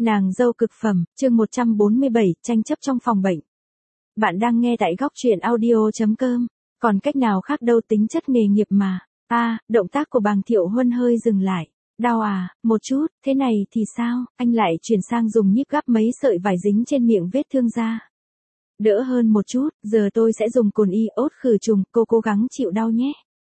Nàng dâu cực phẩm, chương 147, tranh chấp trong phòng bệnh. Bạn đang nghe tại góc truyện audio.com, còn cách nào khác đâu, tính chất nghề nghiệp mà. Động tác của Bàng Thiệu Huân hơi dừng lại. Đau à, một chút, thế này thì sao, anh lại chuyển sang dùng nhíp gắp mấy sợi vải dính trên miệng vết thương ra. Đỡ hơn một chút, giờ tôi sẽ dùng cồn iốt khử trùng, cô cố gắng chịu đau nhé.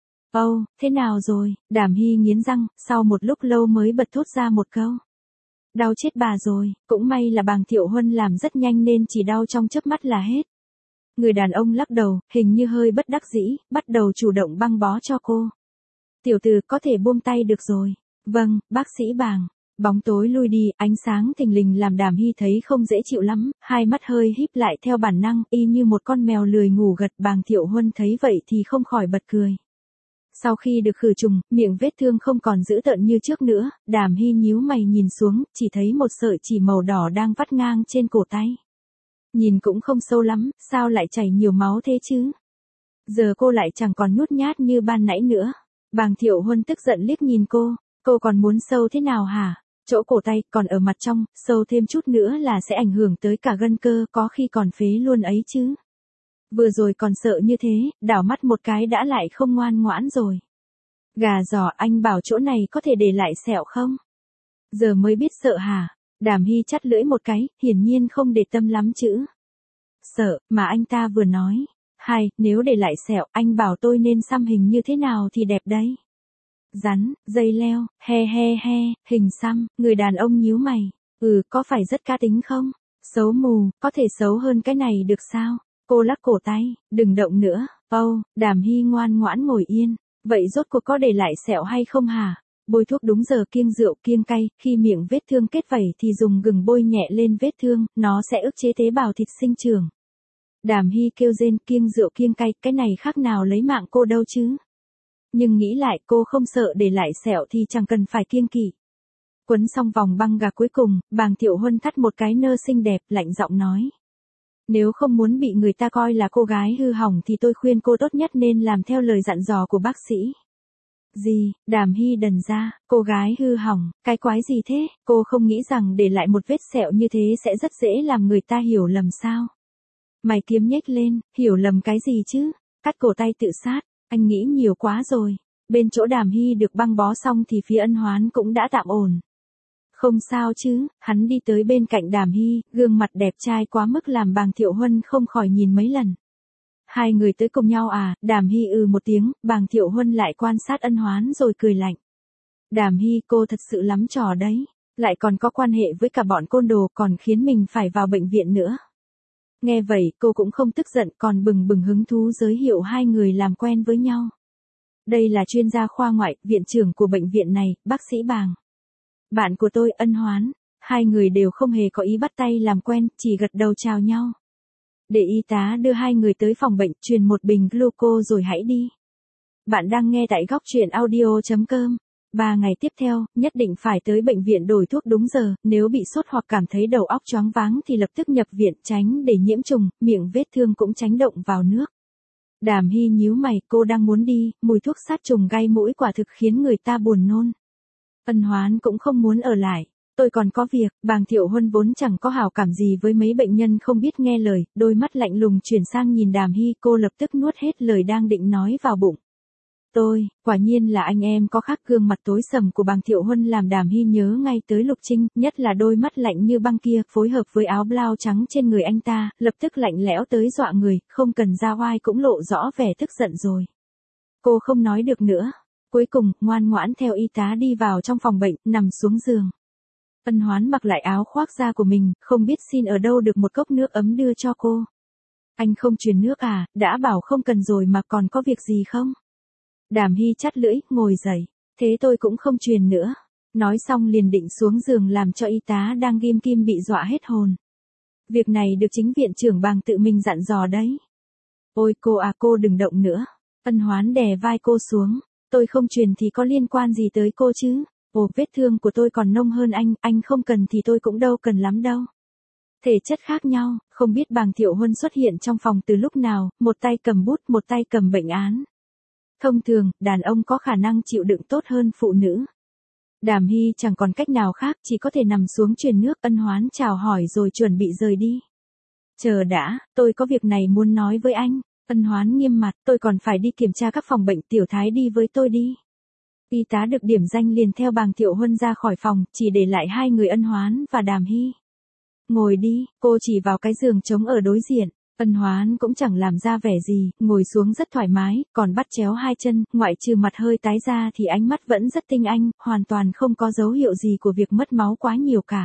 Thế nào rồi, Đàm Hy nghiến răng, sau một lúc lâu mới bật thốt ra một câu. Đau chết bà rồi, cũng may là Bàng Thiệu Huân làm rất nhanh nên chỉ đau trong chớp mắt là hết. Người đàn ông lắc đầu, hình như hơi bất đắc dĩ, bắt đầu chủ động băng bó cho cô. Tiểu tử có thể buông tay được rồi. Vâng, bác sĩ Bàng. Bóng tối lui đi, ánh sáng thình lình làm Đàm Hy thấy không dễ chịu lắm, hai mắt hơi híp lại theo bản năng, y như một con mèo lười ngủ gật. Bàng Thiệu Huân thấy vậy thì không khỏi bật cười. Sau khi được khử trùng, miệng vết thương không còn dữ tợn như trước nữa, Đàm Hy nhíu mày nhìn xuống, chỉ thấy một sợi chỉ màu đỏ đang vắt ngang trên cổ tay. Nhìn cũng không sâu lắm, sao lại chảy nhiều máu thế chứ? Giờ cô lại chẳng còn nhút nhát như ban nãy nữa. Bàng Thiệu Huân tức giận liếc nhìn cô còn muốn sâu thế nào hả? Chỗ cổ tay, còn ở mặt trong, sâu thêm chút nữa là sẽ ảnh hưởng tới cả gân cơ, có khi còn phế luôn ấy chứ. Vừa rồi còn sợ như thế, đảo mắt một cái đã lại không ngoan ngoãn rồi. Gà giò, anh bảo chỗ này có thể để lại sẹo không? Giờ mới biết sợ hả? Đàm Hy chắt lưỡi một cái, hiển nhiên không để tâm lắm chữ. Sợ, mà anh ta vừa nói. Nếu để lại sẹo, anh bảo tôi nên xăm hình như thế nào thì đẹp đấy. Rắn, dây leo, hình xăm, người đàn ông nhíu mày. Có phải rất cá tính không? Xấu mù, có thể xấu hơn cái này được sao? Cô lắc cổ tay, đừng động nữa. Đàm Hy ngoan ngoãn ngồi yên. Vậy rốt cuộc có để lại sẹo hay không hả? Bôi thuốc đúng giờ, kiêng rượu kiêng cay, khi miệng vết thương kết vảy thì dùng gừng bôi nhẹ lên vết thương, nó sẽ ức chế tế bào thịt sinh trưởng. Đàm Hy kêu rên, kiêng rượu kiêng cay, cái này khác nào lấy mạng cô đâu chứ. Nhưng nghĩ lại, cô không sợ để lại sẹo thì chẳng cần phải kiêng kỵ. Quấn xong vòng băng gạc cuối cùng, Bàng Thiệu Huân thắt một cái nơ xinh đẹp, lạnh giọng nói. Nếu không muốn bị người ta coi là cô gái hư hỏng thì tôi khuyên cô tốt nhất nên làm theo lời dặn dò của bác sĩ. Gì? Đàm Hy đần ra, cô gái hư hỏng, cái quái gì thế? Cô không nghĩ rằng để lại một vết sẹo như thế sẽ rất dễ làm người ta hiểu lầm sao? Mày kiếm nhếch lên, hiểu lầm cái gì chứ? Cắt cổ tay tự sát, anh nghĩ nhiều quá rồi. Bên chỗ Đàm Hy được băng bó xong thì phía Ân Hoán cũng đã tạm ổn. Không sao chứ, hắn đi tới bên cạnh Đàm Hy, gương mặt đẹp trai quá mức làm Bàng Thiệu Huân không khỏi nhìn mấy lần. Hai người tới cùng nhau à? Đàm Hy một tiếng, Bàng Thiệu Huân lại quan sát Ân Hoán rồi cười lạnh. Đàm Hy, cô thật sự lắm trò đấy, lại còn có quan hệ với cả bọn côn đồ, còn khiến mình phải vào bệnh viện nữa. Nghe vậy, cô cũng không tức giận, còn bừng bừng hứng thú giới thiệu hai người làm quen với nhau. Đây là chuyên gia khoa ngoại, viện trưởng của bệnh viện này, bác sĩ Bàng. Bạn của tôi, Ân Hoán. Hai người đều không hề có ý bắt tay làm quen, chỉ gật đầu chào nhau. Để y tá đưa hai người tới phòng bệnh, truyền một bình gluco rồi hãy đi. Bạn đang nghe tại góc truyện audio.com. 3 ngày tiếp theo, nhất định phải tới bệnh viện đổi thuốc đúng giờ, nếu bị sốt hoặc cảm thấy đầu óc choáng váng thì lập tức nhập viện, tránh để nhiễm trùng, miệng vết thương cũng tránh động vào nước. Đàm Hy nhíu mày, cô đang muốn đi, mùi thuốc sát trùng gai mũi quả thực khiến người ta buồn nôn. Ân Hoán cũng không muốn ở lại. Tôi còn có việc. Bàng Thiệu Huân vốn chẳng có hảo cảm gì với mấy bệnh nhân không biết nghe lời, đôi mắt lạnh lùng chuyển sang nhìn Đàm Hy, cô lập tức nuốt hết lời đang định nói vào bụng. Quả nhiên là anh em có khác. Gương mặt tối sầm của Bàng Thiệu Huân làm Đàm Hy nhớ ngay tới Lục Trinh, nhất là đôi mắt lạnh như băng kia, phối hợp với áo blau trắng trên người anh ta, lập tức lạnh lẽo tới dọa người, không cần ra oai cũng lộ rõ vẻ tức giận rồi. Cô không nói được nữa. Cuối cùng, ngoan ngoãn theo y tá đi vào trong phòng bệnh, nằm xuống giường. Ân Hoán mặc lại áo khoác da của mình, không biết xin ở đâu được một cốc nước ấm đưa cho cô. Anh không truyền nước à, đã bảo không cần rồi mà còn có việc gì không? Đàm Hy chắt lưỡi, ngồi dậy. Thế tôi cũng không truyền nữa. Nói xong liền định xuống giường làm cho y tá đang ghim kim bị dọa hết hồn. Việc này được chính viện trưởng Bàng tự mình dặn dò đấy. Ôi cô đừng động nữa. Ân Hoán đè vai cô xuống. Tôi không truyền thì có liên quan gì tới cô chứ? Vết thương của tôi còn nông hơn anh không cần thì tôi cũng đâu cần lắm đâu. Thể chất khác nhau, không biết Bàng Thiệu Huân xuất hiện trong phòng từ lúc nào, một tay cầm bút, một tay cầm bệnh án. Thông thường, đàn ông có khả năng chịu đựng tốt hơn phụ nữ. Đàm Hy chẳng còn cách nào khác, chỉ có thể nằm xuống truyền nước. Ân Hoán chào hỏi rồi chuẩn bị rời đi. Chờ đã, tôi có việc này muốn nói với anh. Ân Hoán nghiêm mặt, tôi còn phải đi kiểm tra các phòng bệnh, Tiểu Thái đi với tôi đi. Y tá được điểm danh liền theo Bàng Thiệu Huân ra khỏi phòng, chỉ để lại hai người Ân Hoán và Đàm Hy. Ngồi đi, cô chỉ vào cái giường trống ở đối diện. Ân Hoán cũng chẳng làm ra vẻ gì, ngồi xuống rất thoải mái, còn bắt chéo hai chân, ngoại trừ mặt hơi tái ra thì ánh mắt vẫn rất tinh anh, hoàn toàn không có dấu hiệu gì của việc mất máu quá nhiều cả.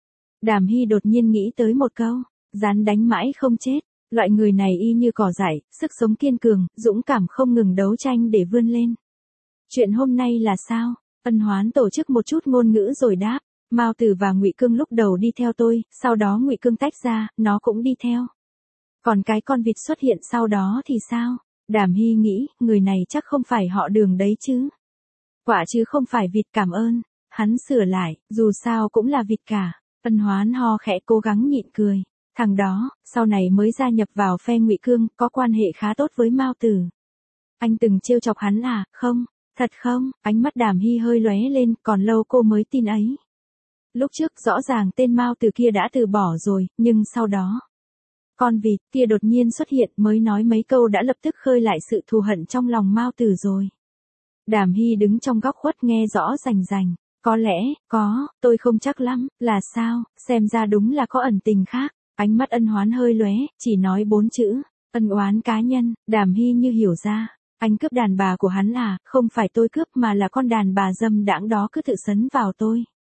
Đàm Hy đột nhiên nghĩ tới một câu, rắn đánh mãi không chết, loại người này y như cỏ dại, sức sống kiên cường, dũng cảm không ngừng đấu tranh để vươn lên. Chuyện hôm nay là sao? Ân Hoán tổ chức một chút ngôn ngữ rồi đáp, Mao Tử và Ngụy Cương lúc đầu đi theo tôi, sau đó Ngụy Cương tách ra, nó cũng đi theo. Còn cái con vịt xuất hiện sau đó thì sao? Đàm Hy nghĩ, người này chắc không phải họ Đường đấy chứ. Quả chứ không phải vịt, cảm ơn. Hắn sửa lại, dù sao cũng là vịt cả. Ân Hoán ho khẽ cố gắng nhịn cười. Thằng đó, sau này mới gia nhập vào phe Ngụy Cương, có quan hệ khá tốt với Mao Tử. Anh từng trêu chọc hắn à? Không, thật không? Ánh mắt Đàm Hy hơi lóe lên, còn lâu cô mới tin ấy. Lúc trước rõ ràng tên Mao Tử kia đã từ bỏ rồi, nhưng sau đó, con vịt kia đột nhiên xuất hiện, mới nói mấy câu đã lập tức khơi lại sự thù hận trong lòng Mao Tử rồi. Đàm Hy đứng trong góc khuất nghe rõ rành rành. Có lẽ, tôi không chắc lắm, là sao, xem ra đúng là có ẩn tình khác. Ánh mắt Ân Hoán hơi lóe, chỉ nói 4 chữ, ân oán cá nhân. Đàm Hy như hiểu ra, anh cướp đàn bà của hắn à? Không phải tôi cướp mà là con đàn bà dâm đãng đó cứ tự sấn vào tôi.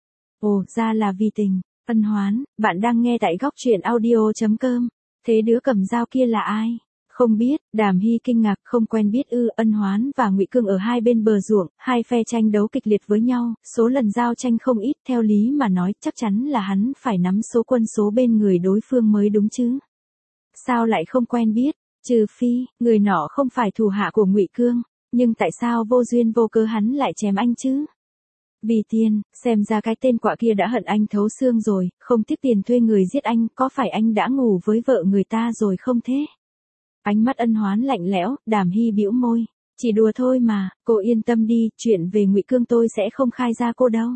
Ồ, ra là vì tình. Ân Hoán, bạn đang nghe tại góc truyện audio.com. Thế đứa cầm dao kia là ai? Không biết. Đàm Hy kinh ngạc, không quen biết ư? Ân Hoán và Ngụy Cương ở hai bên bờ ruộng, hai phe tranh đấu kịch liệt với nhau, số lần giao tranh không ít, theo lý mà nói chắc chắn là hắn phải nắm số quân số bên người đối phương mới đúng chứ. Sao lại không quen biết? Trừ phi, người nọ không phải thủ hạ của Ngụy Cương, nhưng tại sao vô duyên vô cớ hắn lại chém anh chứ? Vì tiền, xem ra cái tên quạ kia đã hận anh thấu xương rồi, không tiếc tiền thuê người giết anh, có phải anh đã ngủ với vợ người ta rồi không thế? Ánh mắt Ân Hoán lạnh lẽo, Đàm Hy bĩu môi, chỉ đùa thôi mà, cô yên tâm đi, chuyện về Ngụy Cương tôi sẽ không khai ra cô đâu.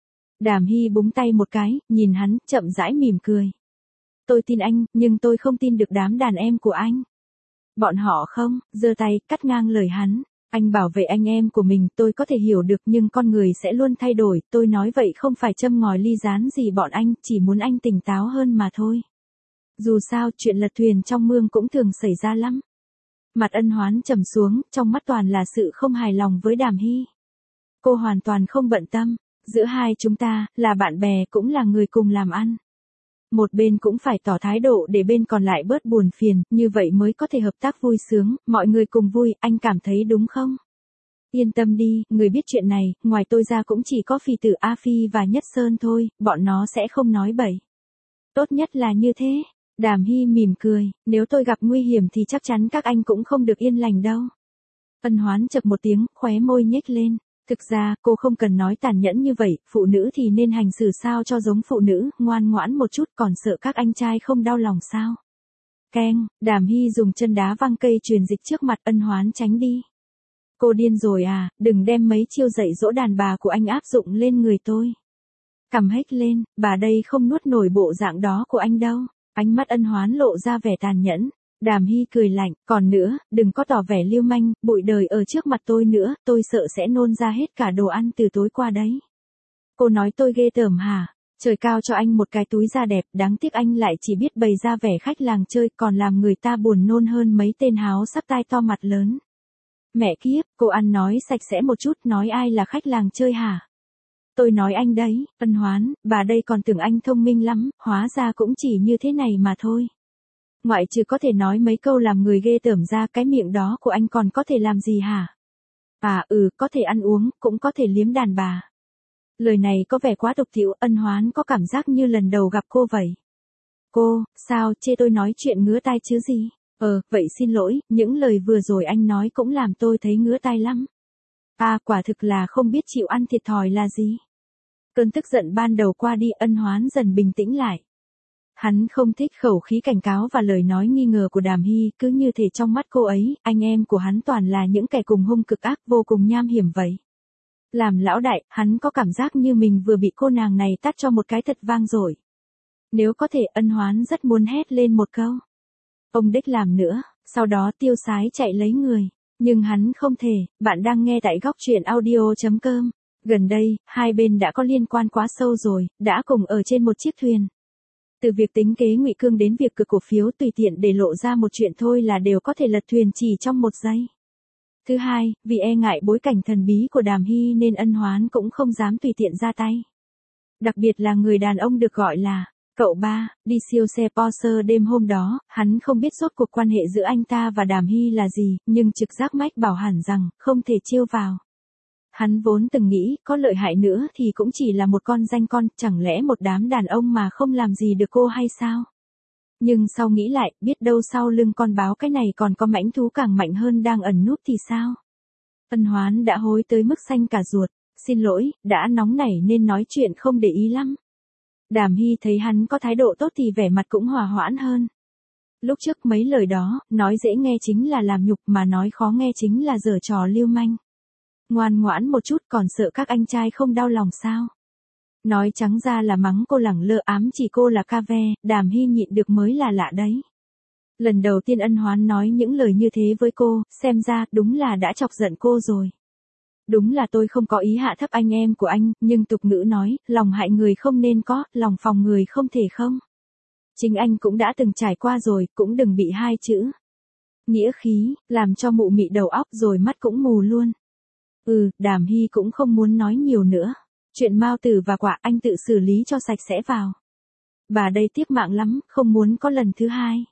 Đàm Hy búng tay một cái, nhìn hắn, chậm rãi mỉm cười. Tôi tin anh, nhưng tôi không tin được đám đàn em của anh. Bọn họ không, giơ tay, cắt ngang lời hắn. Anh bảo vệ anh em của mình, tôi có thể hiểu được, nhưng con người sẽ luôn thay đổi, tôi nói vậy không phải châm ngòi ly gián gì bọn anh, chỉ muốn anh tỉnh táo hơn mà thôi. Dù sao, chuyện lật thuyền trong mương cũng thường xảy ra lắm. Mặt Ân Hoán trầm xuống, trong mắt toàn là sự không hài lòng với Đàm Hy. Cô hoàn toàn không bận tâm, giữa hai chúng ta, là bạn bè cũng là người cùng làm ăn. Một bên cũng phải tỏ thái độ để bên còn lại bớt buồn phiền, như vậy mới có thể hợp tác vui sướng, mọi người cùng vui, anh cảm thấy đúng không? Yên tâm đi, người biết chuyện này, ngoài tôi ra cũng chỉ có Phì Tử A Phi và Nhất Sơn thôi, bọn nó sẽ không nói bậy. Tốt nhất là như thế. Đàm Hy mỉm cười, nếu tôi gặp nguy hiểm thì chắc chắn các anh cũng không được yên lành đâu. Ân Hoán chập một tiếng, khóe môi nhếch lên. Thực ra, cô không cần nói tàn nhẫn như vậy, phụ nữ thì nên hành xử sao cho giống phụ nữ, ngoan ngoãn một chút, còn sợ các anh trai không đau lòng sao. Keng, Đàm Hy dùng chân đá văng cây truyền dịch trước mặt. Ân Hoán tránh đi. Cô điên rồi à, đừng đem mấy chiêu dạy dỗ đàn bà của anh áp dụng lên người tôi. Cầm hếch lên, bà đây không nuốt nổi bộ dạng đó của anh đâu. Ánh mắt Ân Hoán lộ ra vẻ tàn nhẫn. Đàm Hy cười lạnh, còn nữa, đừng có tỏ vẻ lưu manh, bụi đời ở trước mặt tôi nữa, tôi sợ sẽ nôn ra hết cả đồ ăn từ tối qua đấy. Cô nói tôi ghê tởm hả? Trời cao cho anh một cái túi da đẹp, đáng tiếc anh lại chỉ biết bày ra vẻ khách làng chơi, còn làm người ta buồn nôn hơn mấy tên háo sắc tai to mặt lớn. Mẹ kiếp, cô ăn nói sạch sẽ một chút, nói ai là khách làng chơi hả? Tôi nói anh đấy. Ân Hoán, bà đây còn tưởng anh thông minh lắm, hóa ra cũng chỉ như thế này mà thôi. Ngoại trừ có thể nói mấy câu làm người ghê tởm ra, cái miệng đó của anh còn có thể làm gì hả? À có thể ăn uống, cũng có thể liếm đàn bà. Lời này có vẻ quá tục tĩu, Ân Hoán có cảm giác như lần đầu gặp cô vậy. Cô, sao, chê tôi nói chuyện ngứa tai chứ gì? Vậy xin lỗi, những lời vừa rồi anh nói cũng làm tôi thấy ngứa tai lắm. Quả thực là không biết chịu ăn thiệt thòi là gì. Cơn tức giận ban đầu qua đi, Ân Hoán dần bình tĩnh lại. Hắn không thích khẩu khí cảnh cáo và lời nói nghi ngờ của Đàm Hy, cứ như thể trong mắt cô ấy, anh em của hắn toàn là những kẻ cùng hung cực ác vô cùng nham hiểm vậy. Làm lão đại, hắn có cảm giác như mình vừa bị cô nàng này tát cho một cái thật vang rồi. Nếu có thể Ân Hoán rất muốn hét lên một câu. Ông đích làm nữa, sau đó tiêu sái chạy lấy người. Nhưng hắn không thể, bạn đang nghe tại góc truyện audio.com. Gần đây, hai bên đã có liên quan quá sâu rồi, đã cùng ở trên một chiếc thuyền. Từ việc tính kế ngụy cương đến việc cược cổ phiếu tùy tiện để lộ ra một chuyện thôi là đều có thể lật thuyền chỉ trong một giây. Thứ hai, vì e ngại bối cảnh thần bí của Đàm Hy nên Ân Hoán cũng không dám tùy tiện ra tay. Đặc biệt là người đàn ông được gọi là cậu ba, đi siêu xe Porsche đêm hôm đó, hắn không biết rốt cuộc quan hệ giữa anh ta và Đàm Hy là gì, nhưng trực giác mách bảo hẳn rằng, không thể chiêu vào. Hắn vốn từng nghĩ, có lợi hại nữa thì cũng chỉ là một con danh con, chẳng lẽ một đám đàn ông mà không làm gì được cô hay sao? Nhưng sau nghĩ lại, biết đâu sau lưng con báo cái này còn có mãnh thú càng mạnh hơn đang ẩn núp thì sao? Ân Hoán đã hối tới mức xanh cả ruột, xin lỗi, đã nóng nảy nên nói chuyện không để ý lắm. Đàm Hy thấy hắn có thái độ tốt thì vẻ mặt cũng hòa hoãn hơn. Lúc trước mấy lời đó, nói dễ nghe chính là làm nhục mà nói khó nghe chính là giở trò lưu manh. Ngoan ngoãn một chút còn sợ các anh trai không đau lòng sao? Nói trắng ra là mắng cô lẳng lơ ám chỉ cô là ca ve, Đàm Hy nhịn được mới là lạ đấy. Lần đầu tiên Ân Hoán nói những lời như thế với cô, xem ra đúng là đã chọc giận cô rồi. Đúng là tôi không có ý hạ thấp anh em của anh, nhưng tục ngữ nói, lòng hại người không nên có, lòng phòng người không thể không. Chính anh cũng đã từng trải qua rồi, cũng đừng bị hai chữ nghĩa khí, làm cho mụ mị đầu óc rồi mắt cũng mù luôn. Đàm Hy cũng không muốn nói nhiều nữa. Chuyện Mao Tử và Quả anh tự xử lý cho sạch sẽ vào. Bà đây tiếc mạng lắm, không muốn có lần thứ hai.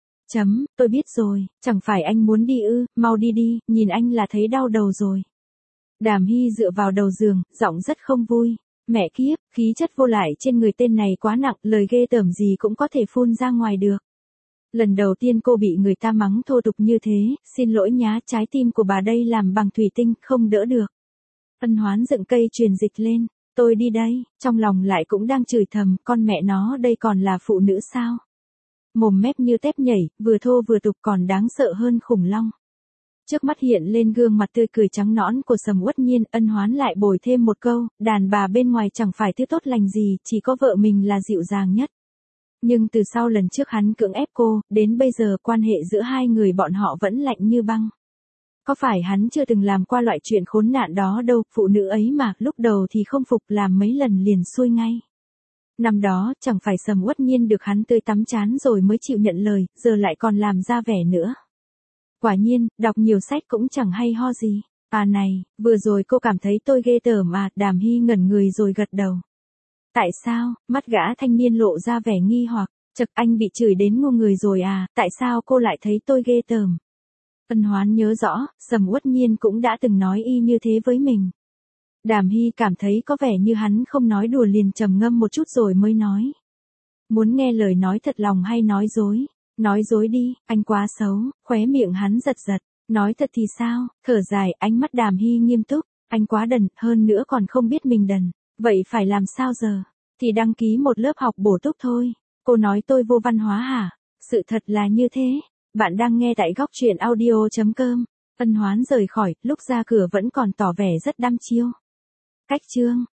Tôi biết rồi, chẳng phải anh muốn đi ư, mau đi đi, nhìn anh là thấy đau đầu rồi. Đàm Hy dựa vào đầu giường, giọng rất không vui. Mẹ kiếp, khí chất vô lại trên người tên này quá nặng, lời ghê tởm gì cũng có thể phun ra ngoài được. Lần đầu tiên cô bị người ta mắng thô tục như thế, xin lỗi nhá, trái tim của bà đây làm bằng thủy tinh, không đỡ được. Ân Hoán dựng cây truyền dịch lên, tôi đi đây, trong lòng lại cũng đang chửi thầm, con mẹ nó đây còn là phụ nữ sao? Mồm mép như tép nhảy, vừa thô vừa tục còn đáng sợ hơn khủng long. Trước mắt hiện lên gương mặt tươi cười trắng nõn của Sầm Uất Nhiên, Ân Hoán lại bồi thêm một câu, đàn bà bên ngoài chẳng phải thứ tốt lành gì, chỉ có vợ mình là dịu dàng nhất. Nhưng từ sau lần trước hắn cưỡng ép cô, đến bây giờ quan hệ giữa hai người bọn họ vẫn lạnh như băng. Có phải hắn chưa từng làm qua loại chuyện khốn nạn đó đâu, phụ nữ ấy mà, lúc đầu thì không phục làm mấy lần liền xuôi ngay. Năm đó, chẳng phải Sầm Uất Nhiên được hắn tươi tắm chán rồi mới chịu nhận lời, giờ lại còn làm ra vẻ nữa. Quả nhiên, đọc nhiều sách cũng chẳng hay ho gì. À này, vừa rồi cô cảm thấy tôi ghê tởm à, Đàm Hy ngẩn người rồi gật đầu. Tại sao, mắt gã thanh niên lộ ra vẻ nghi hoặc, chật anh bị chửi đến ngu người rồi à, tại sao cô lại thấy tôi ghê tởm? Ân Hoán nhớ rõ, Sầm Uất Nhiên cũng đã từng nói y như thế với mình. Đàm Hy cảm thấy có vẻ như hắn không nói đùa liền trầm ngâm một chút rồi mới nói. Muốn nghe lời nói thật lòng hay nói dối? Nói dối đi, anh quá xấu, khóe miệng hắn giật giật. Nói thật thì sao, thở dài, ánh mắt Đàm Hy nghiêm túc. Anh quá đần, hơn nữa còn không biết mình đần. Vậy phải làm sao giờ? Thì đăng ký một lớp học bổ túc thôi. Cô nói tôi vô văn hóa hả? Sự thật là như thế. Bạn đang nghe tại góc truyện audio.com. Ân Hoán rời khỏi, lúc ra cửa vẫn còn tỏ vẻ rất đăm chiêu. Cách chương.